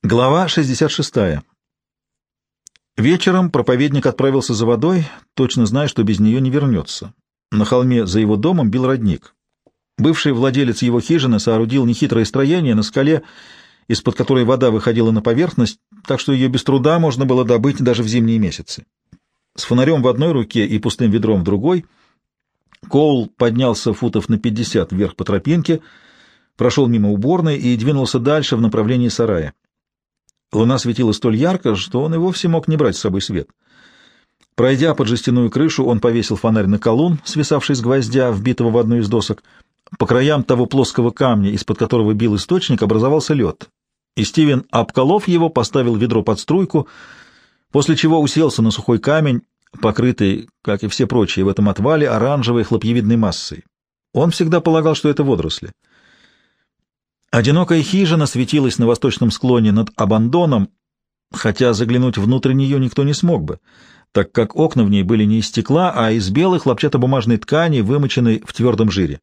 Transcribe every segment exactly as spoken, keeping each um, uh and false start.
Глава шестьдесят шестая. Вечером проповедник отправился за водой, точно зная, что без нее не вернется. На холме за его домом бил родник. Бывший владелец его хижины соорудил нехитрое строение на скале, из-под которой вода выходила на поверхность, так что ее без труда можно было добыть даже в зимние месяцы. С фонарем в одной руке и пустым ведром в другой Коул поднялся футов на пятьдесят вверх по тропинке, прошел мимо уборной и двинулся дальше в направлении сарая. Луна светила столь ярко, что он и вовсе мог не брать с собой свет. Пройдя под жестяную крышу, он повесил фонарь на колун, свисавший с гвоздя, вбитого в одну из досок. По краям того плоского камня, из-под которого бил источник, образовался лед. И Стивен, обколов его, поставил ведро под струйку, после чего уселся на сухой камень, покрытый, как и все прочие в этом отвале, оранжевой хлопьевидной массой. Он всегда полагал, что это водоросли. Одинокая хижина светилась на восточном склоне над абандоном, хотя заглянуть внутрь нее никто не смог бы, так как окна в ней были не из стекла, а из белой хлопчатобумажной ткани, вымоченной в твердом жире.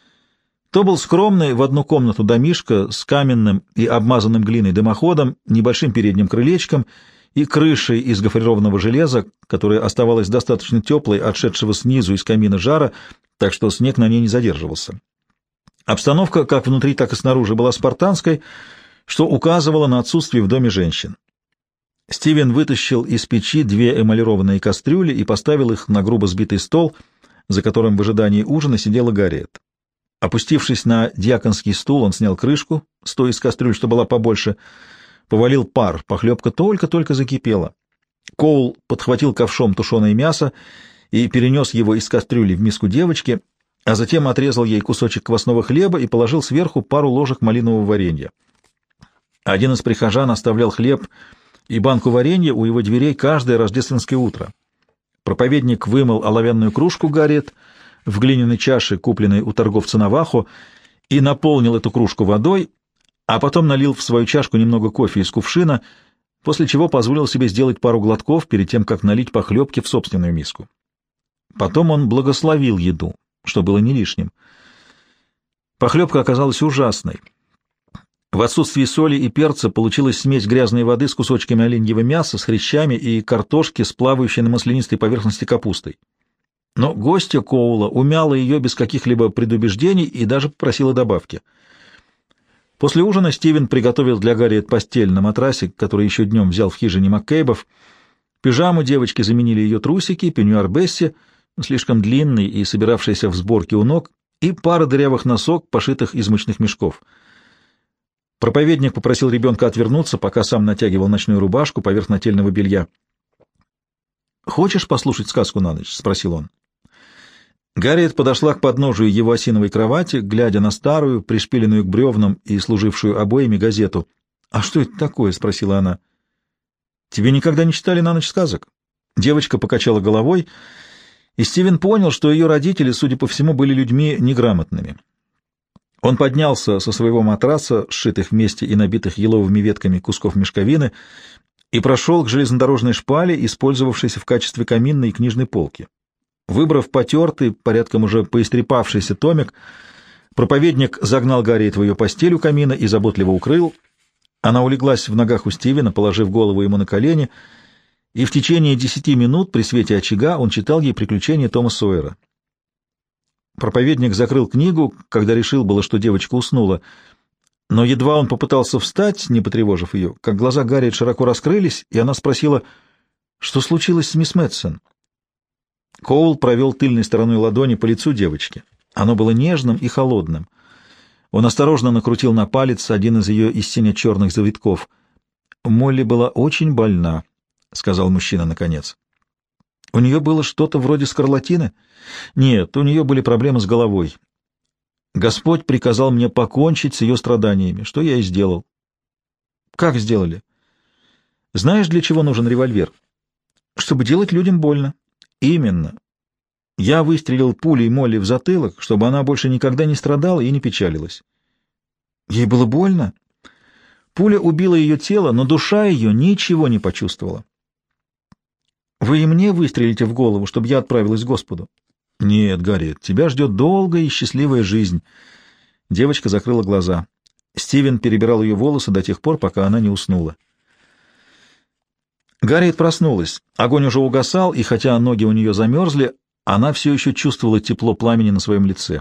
То был скромный в одну комнату домишко с каменным и обмазанным глиной дымоходом, небольшим передним крылечком и крышей из гофрированного железа, которая оставалась достаточно теплой от шедшего снизу из камина жара, так что снег на ней не задерживался. Обстановка как внутри, так и снаружи была спартанской, что указывало на отсутствие в доме женщин. Стивен вытащил из печи две эмалированные кастрюли и поставил их на грубо сбитый стол, за которым в ожидании ужина сидела Гарриет. Опустившись на дьяконский стул, он снял крышку с той из кастрюль, что была побольше, повалил пар, похлебка только-только закипела. Коул подхватил ковшом тушеное мясо и перенес его из кастрюли в миску девочки, а затем отрезал ей кусочек квасного хлеба и положил сверху пару ложек малинового варенья. Один из прихожан оставлял хлеб и банку варенья у его дверей каждое рождественское утро. Проповедник вымыл оловянную кружку Гарриет в глиняной чаше, купленной у торговца Навахо, и наполнил эту кружку водой, а потом налил в свою чашку немного кофе из кувшина, после чего позволил себе сделать пару глотков перед тем, как налить похлебки в собственную миску. Потом он благословил еду, что было не лишним. Похлебка оказалась ужасной. В отсутствии соли и перца получилась смесь грязной воды с кусочками оленьего мяса, с хрящами и картошки, с плавающей на маслянистой поверхности капустой. Но гостья Коула умяла ее без каких-либо предубеждений и даже попросила добавки. После ужина Стивен приготовил для Гарриет постель на матрасе, который еще днем взял в хижине Маккейбов. Пижаму девочки заменили ее трусики, пеньюар Бесси, слишком длинный и собиравшийся в сборке у ног, и пара дырявых носок, пошитых из мучных мешков. Проповедник попросил ребенка отвернуться, пока сам натягивал ночную рубашку поверх нательного белья. «Хочешь послушать сказку на ночь?» — спросил он. Гарриет подошла к подножию его осиновой кровати, глядя на старую, пришпиленную к бревнам и служившую обоями газету. «А что это такое?» — спросила она. «Тебе никогда не читали на ночь сказок?» Девочка покачала головой, и Стивен понял, что ее родители, судя по всему, были людьми неграмотными. Он поднялся со своего матраса, сшитых вместе и набитых еловыми ветками кусков мешковины, и прошел к железнодорожной шпале, использовавшейся в качестве каминной и книжной полки. Выбрав потертый, порядком уже поистрепавшийся томик, проповедник загнал Гарриет в ее постель у камина и заботливо укрыл. Она улеглась в ногах у Стивена, положив голову ему на колени, и в течение десяти минут при свете очага он читал ей приключения Тома Сойера. Проповедник закрыл книгу, когда решил было, что девочка уснула, но едва он попытался встать, не потревожив ее, как глаза Гарриет широко раскрылись, и она спросила, что случилось с мисс Мэтсон. Коул провел тыльной стороной ладони по лицу девочки. Оно было нежным и холодным. Он осторожно накрутил на палец один из ее из сине-черных завитков. «Молли была очень больна», — сказал мужчина наконец. «У нее было что-то вроде скарлатины?» «Нет, у нее были проблемы с головой. Господь приказал мне покончить с ее страданиями, что я и сделал». «Как сделали?» «Знаешь, для чего нужен револьвер?» «Чтобы делать людям больно». «Именно. Я выстрелил пулей Молли в затылок, чтобы она больше никогда не страдала и не печалилась». «Ей было больно?» «Пуля убила ее тело, но душа ее ничего не почувствовала». «Вы и мне выстрелите в голову, чтобы я отправилась к Господу?» «Нет, Гарриет, тебя ждет долгая и счастливая жизнь». Девочка закрыла глаза. Стивен перебирал ее волосы до тех пор, пока она не уснула. Гарриет проснулась. Огонь уже угасал, и хотя ноги у нее замерзли, она все еще чувствовала тепло пламени на своем лице.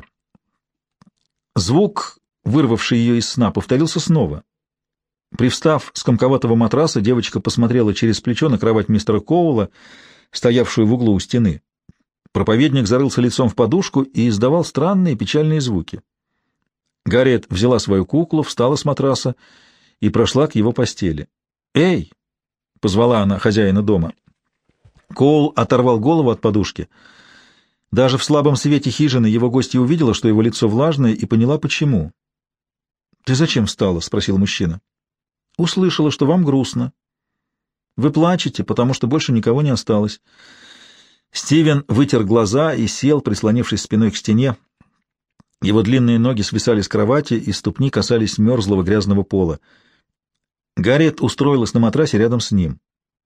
Звук, вырвавший ее из сна, повторился снова. Привстав с комковатого матраса, девочка посмотрела через плечо на кровать мистера Коула, стоявшую в углу у стены. Проповедник зарылся лицом в подушку и издавал странные печальные звуки. Гарриет взяла свою куклу, встала с матраса и прошла к его постели. «Эй!» — позвала она хозяина дома. Коул оторвал голову от подушки. Даже в слабом свете хижины его гостья увидела, что его лицо влажное, и поняла, почему. «Ты зачем встала?» — спросил мужчина. «Услышала, что вам грустно. Вы плачете, потому что больше никого не осталось». Стивен вытер глаза и сел, прислонившись спиной к стене. Его длинные ноги свисали с кровати, и ступни касались мерзлого грязного пола. Гарриет устроилась на матрасе рядом с ним.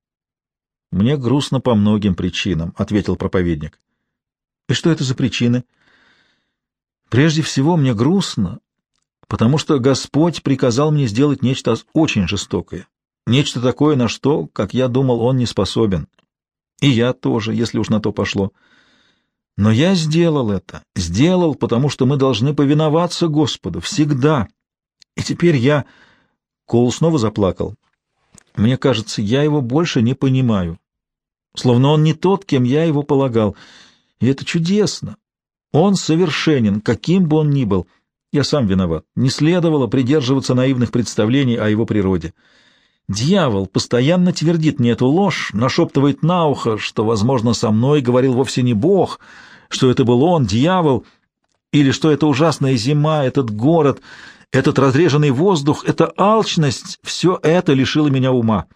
«Мне грустно по многим причинам», — ответил проповедник. «И что это за причины?» «Прежде всего, мне грустно, потому что Господь приказал мне сделать нечто очень жестокое, нечто такое, на что, как я думал, Он не способен. И я тоже, если уж на то пошло. Но я сделал это, сделал, потому что мы должны повиноваться Господу всегда. И теперь я...» Коул снова заплакал. «Мне кажется, я его больше не понимаю. Словно он не тот, кем я его полагал. И это чудесно. Он совершенен, каким бы он ни был. Я сам виноват. Не следовало придерживаться наивных представлений о его природе. Дьявол постоянно твердит мне эту ложь, нашептывает на ухо, что, возможно, со мной говорил вовсе не Бог, что это был он, дьявол, или что эта ужасная зима, этот город, этот разреженный воздух, эта алчность — все это лишило меня ума».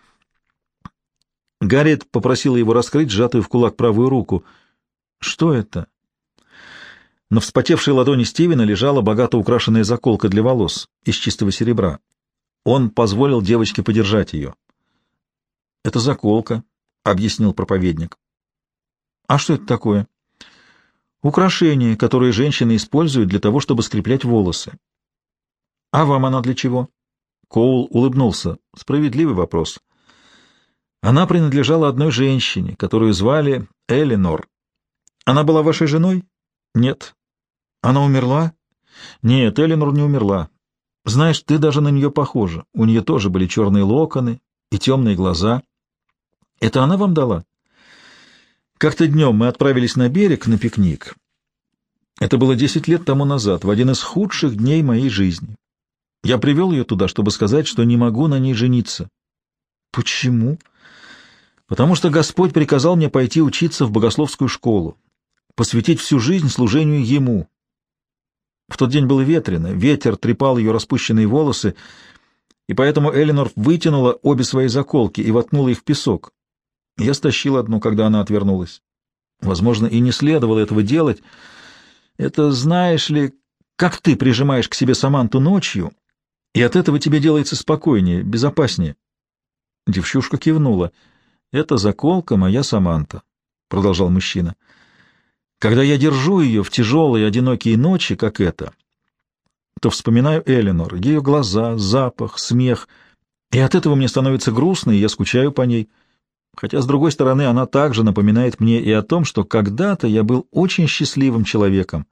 Гарриет попросила его раскрыть сжатую в кулак правую руку. «Что это?» На вспотевшей ладони Стивена лежала богато украшенная заколка для волос из чистого серебра. Он позволил девочке подержать ее. «Это заколка», — объяснил проповедник. «А что это такое?» «Украшение, которое женщины используют для того, чтобы скреплять волосы». «А вам она для чего?» Коул улыбнулся. «Справедливый вопрос. Она принадлежала одной женщине, которую звали Эленор. Она была вашей женой?» «Нет». «Она умерла?» «Нет, Эленор не умерла. Знаешь, ты даже на нее похожа. У нее тоже были черные локоны и темные глаза. Это она вам дала?» «Как-то днем мы отправились на берег на пикник. Это было десять лет тому назад, в один из худших дней моей жизни. Я привел ее туда, чтобы сказать, что не могу на ней жениться». «Почему?» «Потому что Господь приказал мне пойти учиться в богословскую школу, посвятить всю жизнь служению Ему. В тот день было ветрено, ветер трепал ее распущенные волосы, и поэтому Эленор вытянула обе свои заколки и воткнула их в песок. Я стащил одну, когда она отвернулась. Возможно, и не следовало этого делать. Это, знаешь ли, как ты прижимаешь к себе Саманту ночью, и от этого тебе делается спокойнее, безопаснее». Девчушка кивнула. «Это заколка моя Саманта», — продолжал мужчина. «Когда я держу ее в тяжелые одинокие ночи, как это, то вспоминаю Эленор, ее глаза, запах, смех, и от этого мне становится грустно, и я скучаю по ней. Хотя, с другой стороны, она также напоминает мне и о том, что когда-то я был очень счастливым человеком.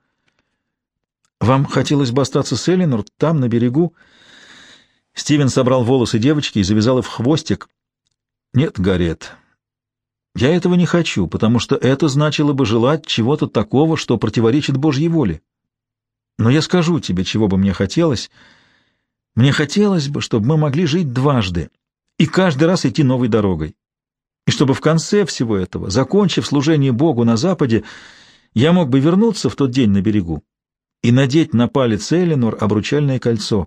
Вам хотелось бы остаться с Эленор там, на берегу?» Стивен собрал волосы девочки и завязал их в хвостик. «Нет, Гарриет, я этого не хочу, потому что это значило бы желать чего-то такого, что противоречит Божьей воле. Но я скажу тебе, чего бы мне хотелось. Мне хотелось бы, чтобы мы могли жить дважды и каждый раз идти новой дорогой. И чтобы в конце всего этого, закончив служение Богу на Западе, я мог бы вернуться в тот день на берегу и надеть на палец Эленор обручальное кольцо.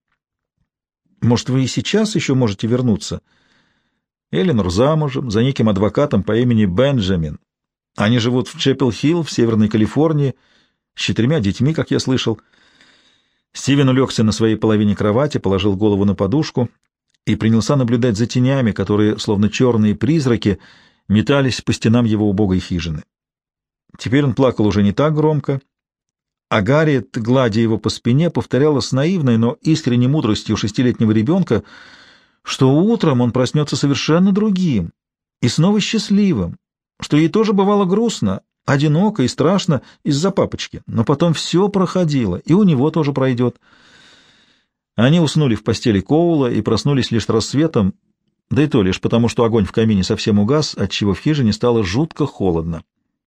Может, вы и сейчас еще можете вернуться?» Эленор замужем за неким адвокатом по имени Бенджамин. Они живут в Чеппел-Хилл в Северной Калифорнии с четырьмя детьми, как я слышал. Стивен улегся на своей половине кровати, положил голову на подушку и принялся наблюдать за тенями, которые, словно черные призраки, метались по стенам его убогой хижины. Теперь он плакал уже не так громко, А Гарриет, гладя его по спине, повторяла с наивной, но искренней мудростью шестилетнего ребенка, что утром он проснется совершенно другим и снова счастливым, что ей тоже бывало грустно, одиноко и страшно из-за папочки, но потом все проходило, и у него тоже пройдет. Они уснули в постели Коула и проснулись лишь с рассветом, да и то лишь потому, что огонь в камине совсем угас, отчего в хижине стало жутко холодно.